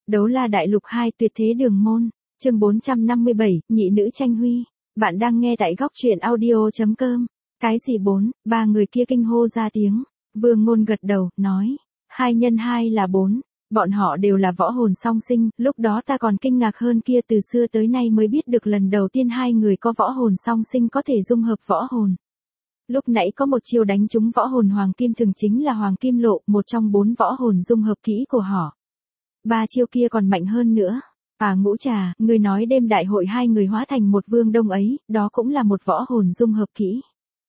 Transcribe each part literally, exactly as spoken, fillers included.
Đấu la đại lục hai tuyệt thế đường môn, chương bốn trăm năm mươi bảy, nhị nữ tranh huy. Bạn đang nghe tại góc truyện audio.com. Cái gì bốn, ba người kia kinh hô ra tiếng. Vương Ngôn gật đầu, nói. Hai nhân hai là bốn. Bọn họ đều là võ hồn song sinh, lúc đó ta còn kinh ngạc hơn kia, từ xưa tới nay mới biết được lần đầu tiên hai người có võ hồn song sinh có thể dung hợp võ hồn. Lúc nãy có một chiêu đánh trúng võ hồn Hoàng Kim Thường chính là Hoàng Kim Lộ, một trong bốn võ hồn dung hợp kỹ của họ. Ba chiêu kia còn mạnh hơn nữa. À Ngũ Trà, người nói đêm đại hội hai người hóa thành một vương đông ấy, đó cũng là một võ hồn dung hợp kỹ.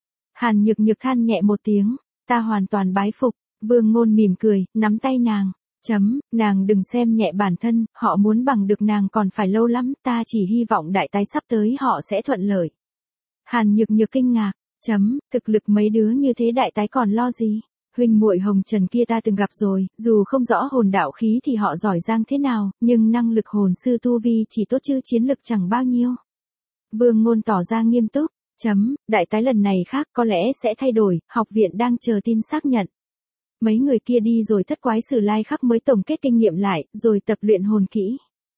Hàn Nhược Nhược than nhẹ một tiếng, ta hoàn toàn bái phục. Vương Ngôn mỉm cười, nắm tay nàng. Chấm, nàng đừng xem nhẹ bản thân, họ muốn bằng được nàng còn phải lâu lắm, ta chỉ hy vọng đại tái sắp tới họ sẽ thuận lợi. Hàn Nhược Nhược kinh ngạc, chấm, thực lực mấy đứa như thế đại tái còn lo gì? Huynh muội Hồng Trần kia ta từng gặp rồi, dù không rõ hồn đạo khí thì họ giỏi giang thế nào, nhưng năng lực hồn sư tu vi chỉ tốt chứ chiến lực chẳng bao nhiêu. Vương Ngôn tỏ ra nghiêm túc, chấm, đại tái lần này khác có lẽ sẽ thay đổi, học viện đang chờ tin xác nhận. Mấy người kia đi rồi Thất Quái Sử Lai Khắc mới tổng kết kinh nghiệm lại, rồi tập luyện hồn kỹ.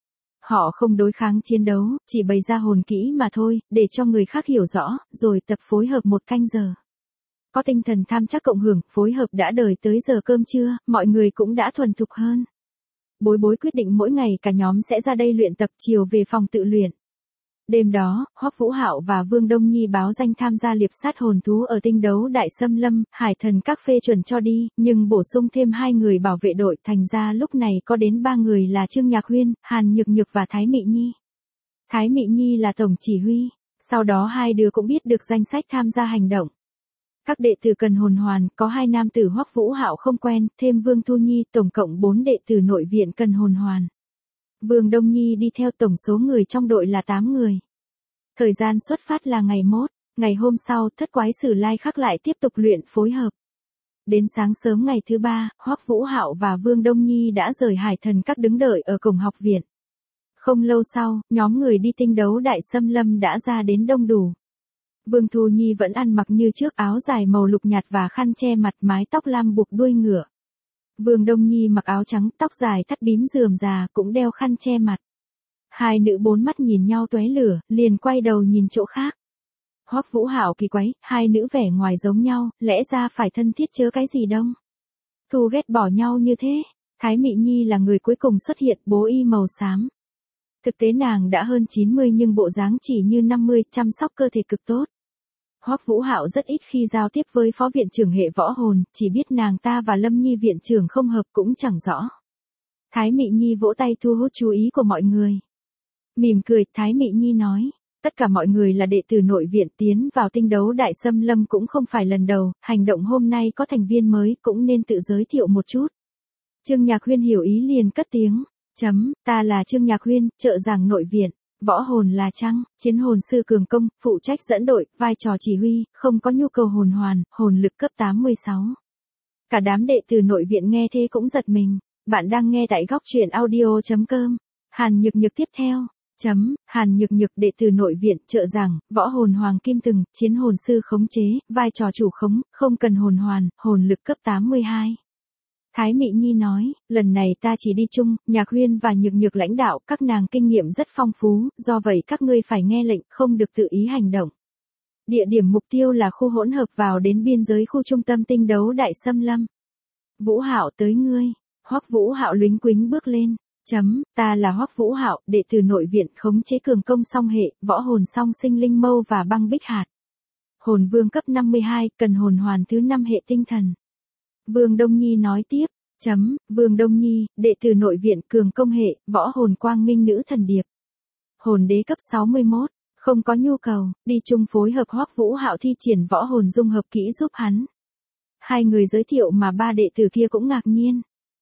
Họ không đối kháng chiến đấu, chỉ bày ra hồn kỹ mà thôi, để cho người khác hiểu rõ, rồi tập phối hợp một canh giờ. Có tinh thần tham chắc cộng hưởng, phối hợp đã đời tới giờ cơm trưa, mọi người cũng đã thuần thục hơn. Bối Bối quyết định mỗi ngày cả nhóm sẽ ra đây luyện tập, chiều về phòng tự luyện. Đêm đó, Hoắc Vũ Hạo và Vương Đông Nhi báo danh tham gia liệp sát hồn thú ở tinh đấu Đại Xâm Lâm, Hải Thần các phê chuẩn cho đi, nhưng bổ sung thêm hai người bảo vệ đội, thành ra lúc này có đến ba người là Trương Nhạc Huyên, Hàn Nhược Nhược và Thái Mị Nhi. Thái Mị Nhi là tổng chỉ huy, sau đó hai đứa cũng biết được danh sách tham gia hành động. Các đệ tử cần hồn hoàn, có hai nam tử Hoắc Vũ Hạo không quen, thêm Vương Thu Nhi, tổng cộng bốn đệ tử nội viện cần hồn hoàn. Vương Đông Nhi đi theo, tổng số người trong đội là tám người. Thời gian xuất phát là ngày mốt, ngày hôm sau, Thất Quái Sử Lai Khắc lại tiếp tục luyện phối hợp. Đến sáng sớm ngày thứ ba, Hoắc Vũ Hạo và Vương Đông Nhi đã rời Hải Thần các đứng đợi ở cổng học viện. Không lâu sau, nhóm người đi tinh đấu Đại Xâm Lâm đã ra đến đông đủ. Vương Thu Nhi vẫn ăn mặc như trước, áo dài màu lục nhạt và khăn che mặt, mái tóc lam buộc đuôi ngựa. Vương Đông Nhi mặc áo trắng, tóc dài thắt bím rườm rà, cũng đeo khăn che mặt. Hai nữ bốn mắt nhìn nhau tóe lửa, liền quay đầu nhìn chỗ khác. Hoắc Vũ Hạo kỳ quái, hai nữ vẻ ngoài giống nhau, lẽ ra phải thân thiết chớ cái gì đông. Thu ghét bỏ nhau như thế. Thái Mị Nhi là người cuối cùng xuất hiện, bố y màu xám. Thực tế nàng đã hơn chín mươi nhưng bộ dáng chỉ như năm mươi, chăm sóc cơ thể cực tốt. Hoắc Vũ Hạo rất ít khi giao tiếp với phó viện trưởng hệ võ hồn, chỉ biết nàng ta và Lâm Nhi viện trưởng không hợp cũng chẳng rõ. Thái Mị Nhi vỗ tay thu hút chú ý của mọi người. Mỉm cười, Thái Mị Nhi nói, tất cả mọi người là đệ tử nội viện, tiến vào tinh đấu Đại Xâm Lâm cũng không phải lần đầu, hành động hôm nay có thành viên mới cũng nên tự giới thiệu một chút. Trương Nhạc Huyên hiểu ý liền cất tiếng, chấm, ta là Trương Nhạc Huyên, trợ giảng nội viện. Võ hồn là Trăng, chiến hồn sư cường công, phụ trách dẫn đội, vai trò chỉ huy, không có nhu cầu hồn hoàn, hồn lực cấp tám mươi sáu. Cả đám đệ tử nội viện nghe thế cũng giật mình. Bạn đang nghe tại góc truyện audio.com. Hàn Nhược Nhược tiếp theo. Chấm, Hàn Nhược Nhược đệ tử nội viện, trợ giảng, võ hồn Hoàng Kim Từng, chiến hồn sư khống chế, vai trò chủ khống, không cần hồn hoàn, hồn lực cấp tám mươi hai. Thái Mị Nhi nói, lần này ta chỉ đi chung, Nhạc Huyên và Nhược Nhược lãnh đạo, các nàng kinh nghiệm rất phong phú, do vậy các ngươi phải nghe lệnh, không được tự ý hành động. Địa điểm mục tiêu là khu hỗn hợp vào đến biên giới khu trung tâm tinh đấu Đại Xâm Lâm. Vũ Hạo tới ngươi. Hoắc Vũ Hạo lính quính bước lên. Chấm, ta là Hoắc Vũ Hạo, đệ tử nội viện, khống chế cường công song hệ, võ hồn song sinh linh mâu và băng bích hạt. Hồn vương cấp năm mươi hai, cần hồn hoàn thứ năm hệ tinh thần. Vương Đông Nhi nói tiếp, chấm, Vương Đông Nhi, đệ tử nội viện, cường công hệ, võ hồn quang minh nữ thần điệp. Hồn đế cấp sáu mươi mốt, không có nhu cầu, đi chung phối hợp. Hoắc Vũ Hạo thi triển võ hồn dung hợp kỹ giúp hắn. Hai người giới thiệu mà ba đệ tử kia cũng ngạc nhiên.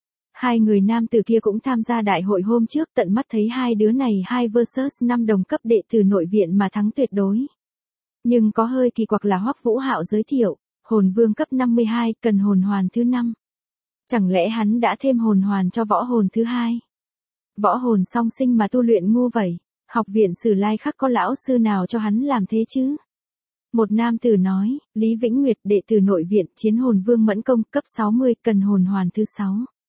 Hai người nam tử kia cũng tham gia đại hội hôm trước, tận mắt thấy hai đứa này hai versus năm đồng cấp đệ tử nội viện mà thắng tuyệt đối. Nhưng có hơi kỳ quặc là Hoắc Vũ Hạo giới thiệu, hồn vương cấp năm mươi hai, cần hồn hoàn thứ năm. Chẳng lẽ hắn đã thêm hồn hoàn cho võ hồn thứ hai? Võ hồn song sinh mà tu luyện ngu vậy, học viện Sử Lai Khắc có lão sư nào cho hắn làm thế chứ? Một nam tử nói, Lý Vĩnh Nguyệt đệ tử nội viện, chiến hồn vương mẫn công, cấp sáu mươi, cần hồn hoàn thứ sáu.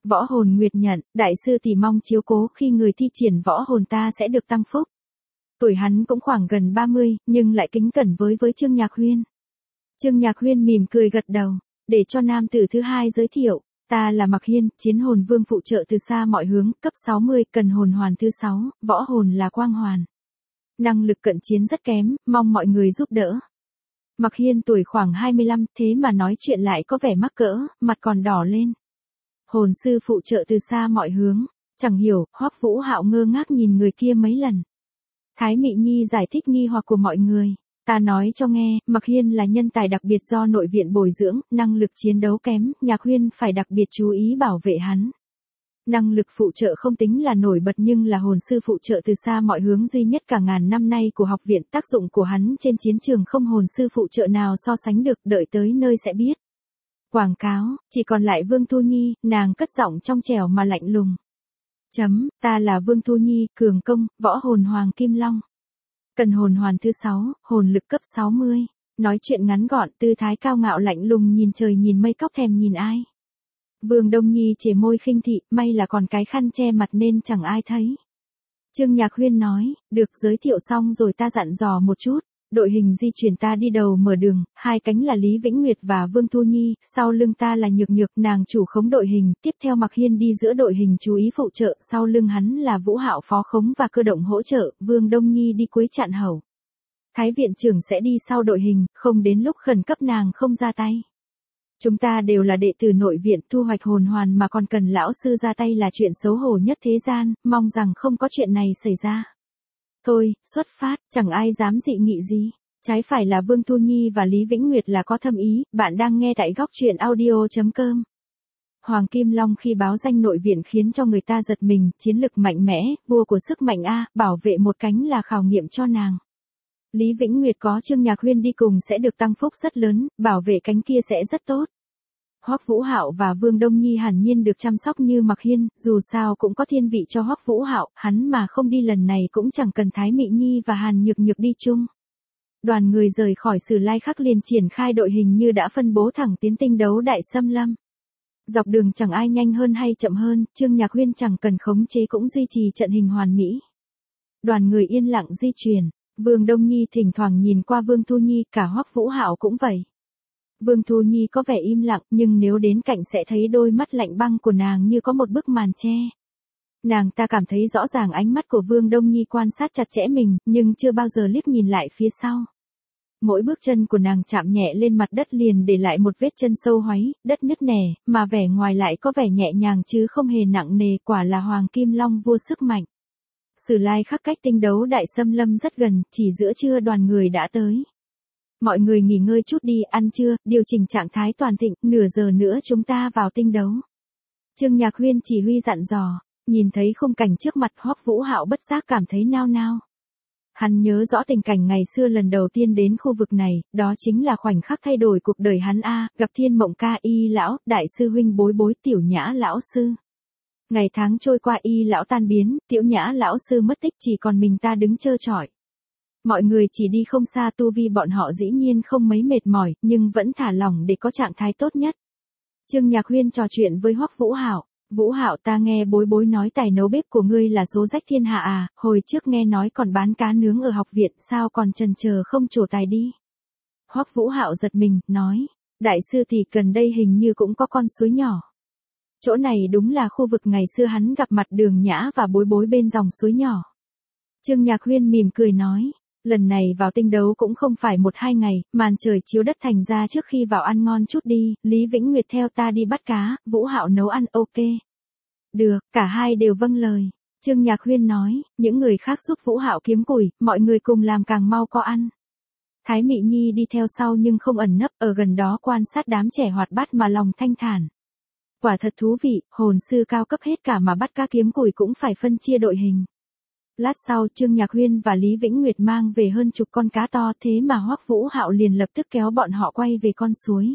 Võ hồn nguyệt nhận, đại sư tỷ mong chiếu cố khi người thi triển võ hồn ta sẽ được tăng phúc. Tuổi hắn cũng khoảng gần ba mươi, nhưng lại kính cẩn với với Trương Nhạc Huyên. Trương Nhạc Huyên mỉm cười gật đầu, để cho nam tử thứ hai giới thiệu, ta là Mạc Hiên, chiến hồn vương phụ trợ từ xa mọi hướng, cấp sáu mươi, cần hồn hoàn thứ sáu, võ hồn là quang hoàn. Năng lực cận chiến rất kém, mong mọi người giúp đỡ. Mạc Hiên tuổi khoảng hai mươi lăm, thế mà nói chuyện lại có vẻ mắc cỡ, mặt còn đỏ lên. Hồn sư phụ trợ từ xa mọi hướng, chẳng hiểu, Hoắc Vũ Hạo ngơ ngác nhìn người kia mấy lần. Thái Mị Nhi giải thích nghi hoặc của mọi người. Ta nói cho nghe, Mạc Hiên là nhân tài đặc biệt do nội viện bồi dưỡng, năng lực chiến đấu kém, Nhạc Huyên phải đặc biệt chú ý bảo vệ hắn. Năng lực phụ trợ không tính là nổi bật nhưng là hồn sư phụ trợ từ xa mọi hướng duy nhất cả ngàn năm nay của học viện, tác dụng của hắn trên chiến trường không hồn sư phụ trợ nào so sánh được, đợi tới nơi sẽ biết. Quảng cáo, chỉ còn lại Vương Thu Nhi, nàng cất giọng trong trẻo mà lạnh lùng. Chấm, ta là Vương Thu Nhi, cường công, võ hồn Hoàng Kim Long. Cần hồn hoàn thứ sáu, hồn lực cấp sáu mươi. Nói chuyện ngắn gọn, tư thái cao ngạo lạnh lùng nhìn trời nhìn mây cóc thèm nhìn ai. Vương Đông Nhi chề môi khinh thị, may là còn cái khăn che mặt nên chẳng ai thấy. Trương Nhạc Huyên nói, được, giới thiệu xong rồi ta dặn dò một chút. Đội hình di chuyển ta đi đầu mở đường, hai cánh là Lý Vĩnh Nguyệt và Vương Thu Nhi, sau lưng ta là Nhược Nhược, nàng chủ khống đội hình, tiếp theo Mạc Hiên đi giữa đội hình chú ý phụ trợ, sau lưng hắn là Vũ Hạo phó khống và cơ động hỗ trợ, Vương Đông Nhi đi cuối chặn hậu. Thái viện trưởng sẽ đi sau đội hình, không đến lúc khẩn cấp nàng không ra tay. Chúng ta đều là đệ tử nội viện, thu hoạch hồn hoàn mà còn cần lão sư ra tay là chuyện xấu hổ nhất thế gian, mong rằng không có chuyện này xảy ra. Thôi, xuất phát, chẳng ai dám dị nghị gì. Trái phải là Vương Thu Nhi và Lý Vĩnh Nguyệt là có thâm ý, bạn đang nghe tại góc truyện audio chấm com. Hoàng Kim Long khi báo danh nội viện khiến cho người ta giật mình, chiến lực mạnh mẽ, vua của sức mạnh A, bảo vệ một cánh là khảo nghiệm cho nàng. Lý Vĩnh Nguyệt có Trương Nhạc Huyên đi cùng sẽ được tăng phúc rất lớn, bảo vệ cánh kia sẽ rất tốt. Hoắc Vũ Hạo và Vương Đông Nhi hẳn nhiên được chăm sóc như Mạc Hiên, dù sao cũng có thiên vị cho Hoắc Vũ Hạo, hắn mà không đi lần này cũng chẳng cần Thái Mị Nhi và Hàn Nhược Nhược đi chung. Đoàn người rời khỏi Sử Lai Khắc liền triển khai đội hình như đã phân bố thẳng tiến tinh đấu đại xâm lâm. Dọc đường chẳng ai nhanh hơn hay chậm hơn, Trương Nhạc Huyên chẳng cần khống chế cũng duy trì trận hình hoàn mỹ. Đoàn người yên lặng di chuyển, Vương Đông Nhi thỉnh thoảng nhìn qua Vương Thu Nhi, cả Hoắc Vũ Hạo cũng vậy. Vương Thu Nhi có vẻ im lặng, nhưng nếu đến cạnh sẽ thấy đôi mắt lạnh băng của nàng như có một bức màn che. Nàng ta cảm thấy rõ ràng ánh mắt của Vương Đông Nhi quan sát chặt chẽ mình, nhưng chưa bao giờ liếc nhìn lại phía sau. Mỗi bước chân của nàng chạm nhẹ lên mặt đất liền để lại một vết chân sâu hoáy, đất nứt nẻ, mà vẻ ngoài lại có vẻ nhẹ nhàng chứ không hề nặng nề, quả là Hoàng Kim Long vua sức mạnh. Sử Lai Khắc cách tinh đấu đại xâm lâm rất gần, chỉ giữa trưa đoàn người đã tới. Mọi người nghỉ ngơi chút đi, ăn trưa, điều chỉnh trạng thái toàn thịnh, nửa giờ nữa chúng ta vào tinh đấu. Trương Nhạc Huyên chỉ huy dặn dò, nhìn thấy khung cảnh trước mặt Hoắc Vũ Hạo bất giác cảm thấy nao nao. Hắn nhớ rõ tình cảnh ngày xưa lần đầu tiên đến khu vực này, đó chính là khoảnh khắc thay đổi cuộc đời hắn a, gặp Thiên Mộng Ca Y lão, đại sư huynh Bối Bối, Tiểu Nhã lão sư. Ngày tháng trôi qua, Y lão tan biến, Tiểu Nhã lão sư mất tích, chỉ còn mình ta đứng trơ trọi. Mọi người chỉ đi không xa, tu vi bọn họ dĩ nhiên không mấy mệt mỏi, nhưng vẫn thả lỏng để có trạng thái tốt nhất. Trương Nhạc Huyên trò chuyện với Hoắc Vũ Hạo. Vũ Hạo, ta nghe Bối Bối nói tài nấu bếp của ngươi là số rách thiên hạ à, hồi trước nghe nói còn bán cá nướng ở học viện, sao còn chần chờ không trổ tài đi. Hoắc Vũ Hạo giật mình, nói, đại sư thì gần đây hình như cũng có con suối nhỏ. Chỗ này đúng là khu vực ngày xưa hắn gặp mặt Đường Nhã và Bối Bối bên dòng suối nhỏ. Trương Nhạc Huyên mỉm cười nói, lần này vào tinh đấu cũng không phải một hai ngày, màn trời chiếu đất thành ra trước khi vào ăn ngon chút đi, Lý Vĩnh Nguyệt theo ta đi bắt cá, Vũ Hạo nấu ăn, ok. Được, cả hai đều vâng lời. Trương Nhạc Huyên nói, những người khác giúp Vũ Hạo kiếm củi, mọi người cùng làm càng mau có ăn. Thái Mị Nhi đi theo sau nhưng không ẩn nấp, ở gần đó quan sát đám trẻ hoạt bát mà lòng thanh thản. Quả thật thú vị, hồn sư cao cấp hết cả mà bắt cá kiếm củi cũng phải phân chia đội hình. Lát sau Trương Nhạc Huyên và Lý Vĩnh Nguyệt mang về hơn chục con cá to, thế mà Hoắc Vũ Hạo liền lập tức kéo bọn họ quay về con suối.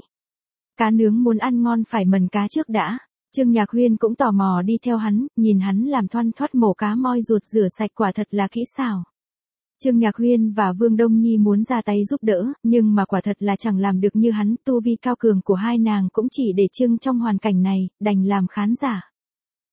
Cá nướng muốn ăn ngon phải mần cá trước đã. Trương Nhạc Huyên cũng tò mò đi theo hắn, nhìn hắn làm thoăn thoắt mổ cá moi ruột rửa sạch, quả thật là kỹ xảo. Trương Nhạc Huyên và Vương Đông Nhi muốn ra tay giúp đỡ, nhưng mà quả thật là chẳng làm được như hắn, tu vi cao cường của hai nàng cũng chỉ để trưng trong hoàn cảnh này, đành làm khán giả.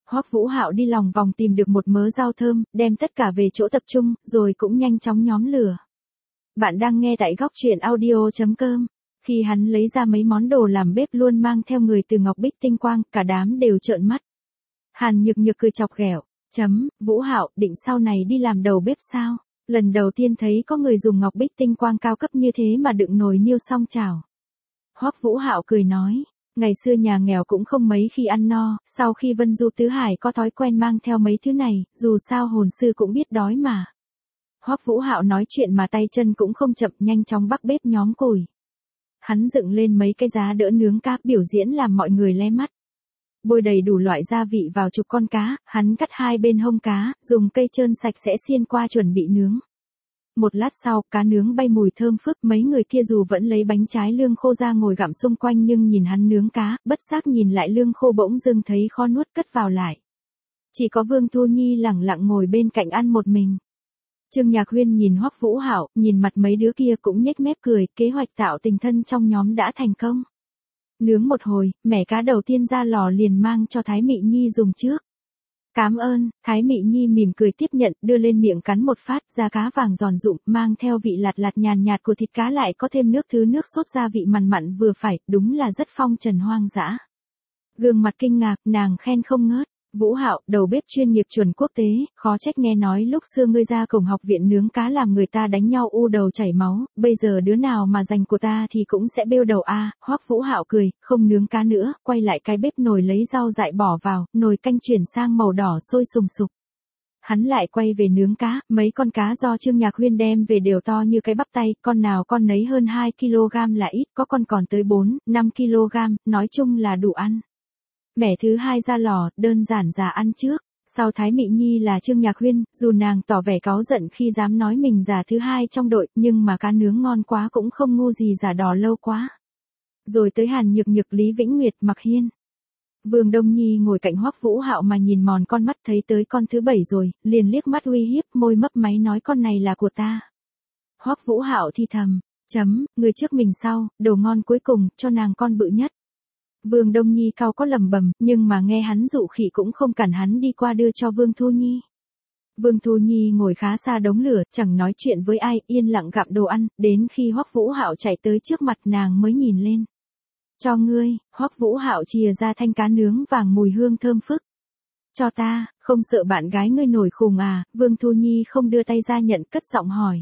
Hoắc Vũ Hạo đi lòng vòng tìm được một mớ rau thơm, đem tất cả về chỗ tập trung, rồi cũng nhanh chóng nhóm lửa. Bạn đang nghe tại góc truyện audio.com. Khi hắn lấy ra mấy món đồ làm bếp luôn mang theo người từ Ngọc Bích Tinh Quang, cả đám đều trợn mắt. Hàn Nhược Nhược cười chọc ghẹo, chấm, Vũ Hạo, định sau này đi làm đầu bếp sao? Lần đầu tiên thấy có người dùng Ngọc Bích Tinh Quang cao cấp như thế mà đựng nồi niêu song chảo. Hoắc Vũ Hạo cười nói, ngày xưa nhà nghèo cũng không mấy khi ăn no, sau khi Vân Du Tứ Hải có thói quen mang theo mấy thứ này, dù sao hồn sư cũng biết đói mà. Hoắc Vũ Hạo nói chuyện mà tay chân cũng không chậm, nhanh chóng bắc bếp nhóm củi. Hắn dựng lên mấy cái giá đỡ nướng cá, biểu diễn làm mọi người lé mắt. Bôi đầy đủ loại gia vị vào chục con cá, hắn cắt hai bên hông cá, dùng cây trơn sạch sẽ xiên qua chuẩn bị nướng. Một lát sau, cá nướng bay mùi thơm phức, mấy người kia dù vẫn lấy bánh trái lương khô ra ngồi gặm xung quanh nhưng nhìn hắn nướng cá, bất giác nhìn lại lương khô bỗng dưng thấy khó nuốt cất vào lại. Chỉ có Vương Thu Nhi lẳng lặng ngồi bên cạnh ăn một mình. Trương Nhạc Huyên nhìn Hoắc Vũ Hạo, nhìn mặt mấy đứa kia cũng nhếch mép cười, kế hoạch tạo tình thân trong nhóm đã thành công. Nướng một hồi, mẻ cá đầu tiên ra lò liền mang cho Thái Mị Nhi dùng trước. Cám ơn, Thái Mị Nhi mỉm cười tiếp nhận, đưa lên miệng cắn một phát, da cá vàng giòn rụm, mang theo vị lạt lạt nhàn nhạt của thịt cá lại có thêm nước thứ nước sốt gia vị mặn mặn vừa phải, đúng là rất phong trần hoang dã. Gương mặt kinh ngạc, nàng khen không ngớt. Vũ Hạo, đầu bếp chuyên nghiệp chuẩn quốc tế, khó trách nghe nói lúc xưa ngươi ra cổng học viện nướng cá làm người ta đánh nhau u đầu chảy máu, bây giờ đứa nào mà giành của ta thì cũng sẽ bêu đầu a. À. Hoắc Vũ Hạo cười, không nướng cá nữa, quay lại cái bếp nồi lấy rau dại bỏ vào, nồi canh chuyển sang màu đỏ sôi sùng sục. Hắn lại quay về nướng cá, mấy con cá do Trương Nhạc Huyên đem về đều to như cái bắp tay, con nào con nấy hơn hai ki lô gam là ít, có con còn tới bốn, năm ki lô gam, nói chung là đủ ăn. Mẻ thứ hai ra lò, đơn giản già ăn trước. Sau Thái Mị Nhi là Trương Nhạc Huyên, dù nàng tỏ vẻ cáu giận khi dám nói mình già thứ hai trong đội, nhưng mà cá nướng ngon quá cũng không ngu gì giả đò lâu quá. Rồi tới Hàn Nhược Nhược, Lý Vĩnh Nguyệt, Mặc Hiên. Vương Đông Nhi ngồi cạnh Hoắc Vũ Hạo mà nhìn mòn con mắt, thấy tới con thứ bảy rồi, liền liếc mắt uy hiếp, môi mấp máy nói con này là của ta. Hoắc Vũ Hạo thì thầm, chấm, người trước mình sau, đồ ngon cuối cùng, cho nàng con bự nhất. Vương Đông Nhi cao có lầm bầm, nhưng mà nghe hắn dụ khỉ cũng không cản hắn đi qua đưa cho Vương Thu Nhi. Vương Thu Nhi ngồi khá xa đống lửa, chẳng nói chuyện với ai, yên lặng gặm đồ ăn, đến khi Hoắc Vũ Hạo chạy tới trước mặt nàng mới nhìn lên. Cho ngươi, Hoắc Vũ Hạo chìa ra thanh cá nướng vàng mùi hương thơm phức. Cho ta, không sợ bạn gái ngươi nổi khùng à? Vương Thu Nhi không đưa tay ra nhận, cất giọng hỏi.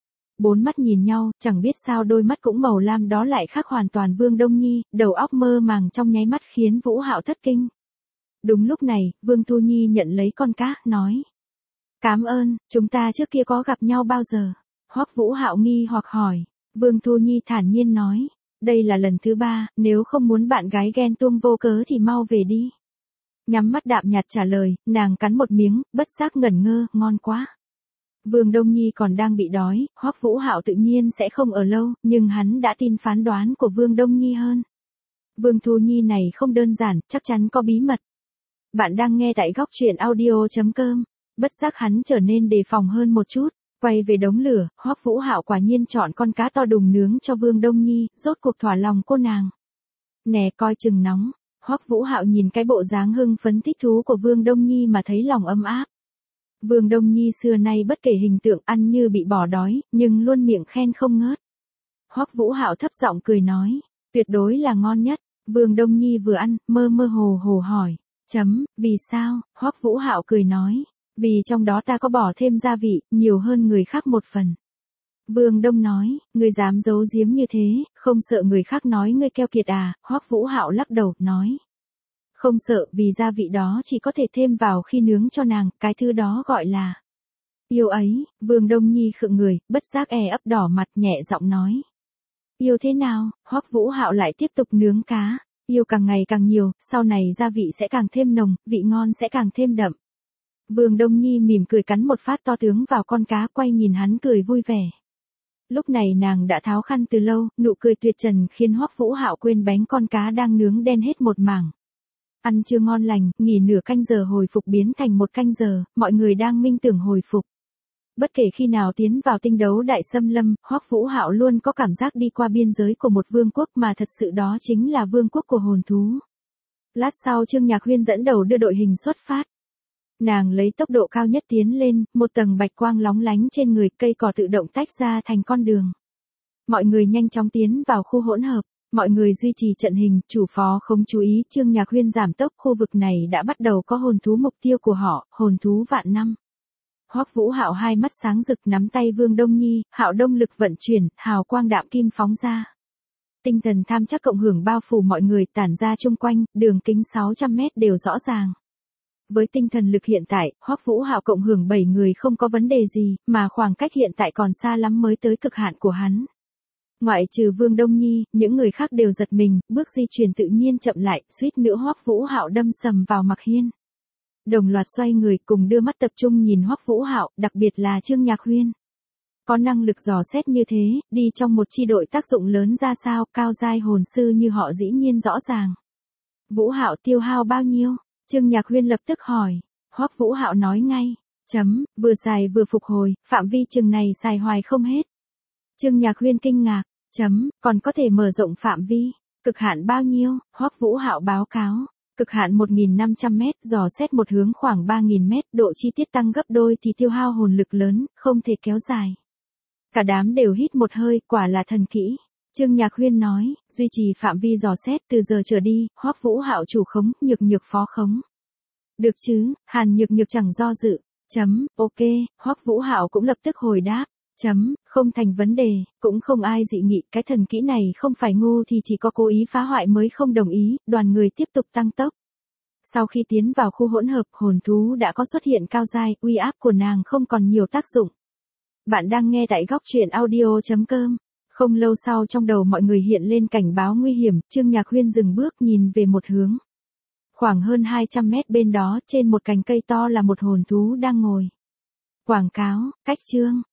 Bốn mắt nhìn nhau, chẳng biết sao đôi mắt cũng màu lam đó lại khác hoàn toàn Vương Đông Nhi, đầu óc mơ màng trong nháy mắt khiến Vũ Hạo thất kinh. Đúng lúc này, Vương Thu Nhi nhận lấy con cá, nói. Cám ơn, chúng ta trước kia có gặp nhau bao giờ? Hoắc Vũ Hạo nghi hoặc hỏi. Vương Thu Nhi thản nhiên nói. Đây là lần thứ ba, nếu không muốn bạn gái ghen tuông vô cớ thì mau về đi. Nhắm mắt đạm nhạt trả lời, nàng cắn một miếng, bất giác ngẩn ngơ, ngon quá. Vương Đông Nhi còn đang bị đói, Hoắc Vũ Hạo tự nhiên sẽ không ở lâu, nhưng hắn đã tin phán đoán của Vương Đông Nhi hơn. Vương Thu Nhi này không đơn giản, chắc chắn có bí mật. Bạn đang nghe tại góc truyện audio.com. Bất giác hắn trở nên đề phòng hơn một chút, quay về đống lửa, Hoắc Vũ Hạo quả nhiên chọn con cá to đùng nướng cho Vương Đông Nhi, rốt cuộc thỏa lòng cô nàng. Nè coi chừng nóng, Hoắc Vũ Hạo nhìn cái bộ dáng hưng phấn thích thú của Vương Đông Nhi mà thấy lòng ấm áp. Vương Đông Nhi xưa nay bất kể hình tượng ăn như bị bỏ đói, nhưng luôn miệng khen không ngớt. Hoắc Vũ Hạo thấp giọng cười nói, tuyệt đối là ngon nhất. Vương Đông Nhi vừa ăn, mơ mơ hồ hồ hỏi, chấm, vì sao? Hoắc Vũ Hạo cười nói, vì trong đó ta có bỏ thêm gia vị, nhiều hơn người khác một phần. Vương Đông nói, ngươi dám giấu giếm như thế, không sợ người khác nói ngươi keo kiệt à? Hoắc Vũ Hạo lắc đầu, nói. Không sợ, vì gia vị đó chỉ có thể thêm vào khi nướng cho nàng, cái thứ đó gọi là yêu ấy. Vương Đông Nhi khựng người, bất giác e ấp đỏ mặt, nhẹ giọng nói. Yêu thế nào? Hoắc Vũ Hạo lại tiếp tục nướng cá. Yêu càng ngày càng nhiều, sau này gia vị sẽ càng thêm nồng, vị ngon sẽ càng thêm đậm. Vương Đông Nhi mỉm cười cắn một phát to tướng vào con cá, quay nhìn hắn cười vui vẻ. Lúc này nàng đã tháo khăn từ lâu, nụ cười tuyệt trần khiến Hoắc Vũ Hạo quên bánh con cá đang nướng đen hết một mảng. Ăn chưa ngon lành, nghỉ nửa canh giờ hồi phục biến thành một canh giờ, mọi người đang minh tưởng hồi phục. Bất kể khi nào tiến vào tinh đấu đại xâm lâm, Hoắc Vũ Hạo luôn có cảm giác đi qua biên giới của một vương quốc mà thật sự đó chính là vương quốc của hồn thú. Lát sau Trương Nhạc Huyên dẫn đầu đưa đội hình xuất phát. Nàng lấy tốc độ cao nhất tiến lên, một tầng bạch quang lóng lánh trên người, cây cỏ tự động tách ra thành con đường. Mọi người nhanh chóng tiến vào khu hỗn hợp, mọi người duy trì trận hình, chủ phó không chú ý, Trương Nhạc Huyên giảm tốc, khu vực này đã bắt đầu có hồn thú mục tiêu của họ, hồn thú vạn năm. Hoắc Vũ Hạo hai mắt sáng rực nắm tay Vương Đông Nhi, Hạo Đông lực vận chuyển, hào quang đạm kim phóng ra. Tinh thần tham chắc cộng hưởng bao phủ mọi người tản ra chung quanh, đường kính sáu trăm mét đều rõ ràng. Với tinh thần lực hiện tại, Hoắc Vũ Hạo cộng hưởng bảy người không có vấn đề gì, mà khoảng cách hiện tại còn xa lắm mới tới cực hạn của hắn. Ngoại trừ Vương Đông Nhi, những người khác đều giật mình, bước di chuyển tự nhiên chậm lại, suýt nữa Hoắc Vũ Hạo đâm sầm vào Mặc Hiên. Đồng loạt xoay người cùng đưa mắt tập trung nhìn Hoắc Vũ Hạo, đặc biệt là Trương Nhạc Huyên. Có năng lực dò xét như thế, đi trong một chi đội tác dụng lớn ra sao, cao giai hồn sư như họ dĩ nhiên rõ ràng. Vũ Hạo tiêu hao bao nhiêu? Trương Nhạc Huyên lập tức hỏi. Hoắc Vũ Hạo nói ngay, chấm, vừa xài vừa phục hồi, phạm vi chừng này xài hoài không hết. Trương Nhạc Huyên kinh ngạc, chấm, còn có thể mở rộng phạm vi, cực hạn bao nhiêu? Hoắc Vũ Hạo báo cáo. Cực hạn một nghìn năm trăm mét, dò xét một hướng khoảng ba nghìn mét, độ chi tiết tăng gấp đôi thì tiêu hao hồn lực lớn, không thể kéo dài. Cả đám đều hít một hơi, quả là thần kỹ. Trương Nhạc Huyên nói, duy trì phạm vi dò xét từ giờ trở đi, Hoắc Vũ Hạo chủ khống, Nhược Nhược phó khống. Được chứ? Hàn Nhược Nhược chẳng do dự. Chấm, ok, Hoắc Vũ Hạo cũng lập tức hồi đáp. Chấm, không thành vấn đề, cũng không ai dị nghị, cái thần kỹ này không phải ngu thì chỉ có cố ý phá hoại mới không đồng ý, đoàn người tiếp tục tăng tốc. Sau khi tiến vào khu hỗn hợp, hồn thú đã có xuất hiện cao giai, uy áp của nàng không còn nhiều tác dụng. Bạn đang nghe tại góc truyện audio chấm com. Không lâu sau trong đầu mọi người hiện lên cảnh báo nguy hiểm, Trương Nhạc Huyên dừng bước nhìn về một hướng. Khoảng hơn hai trăm mét bên đó, trên một cành cây to là một hồn thú đang ngồi. Quảng cáo, cách chương.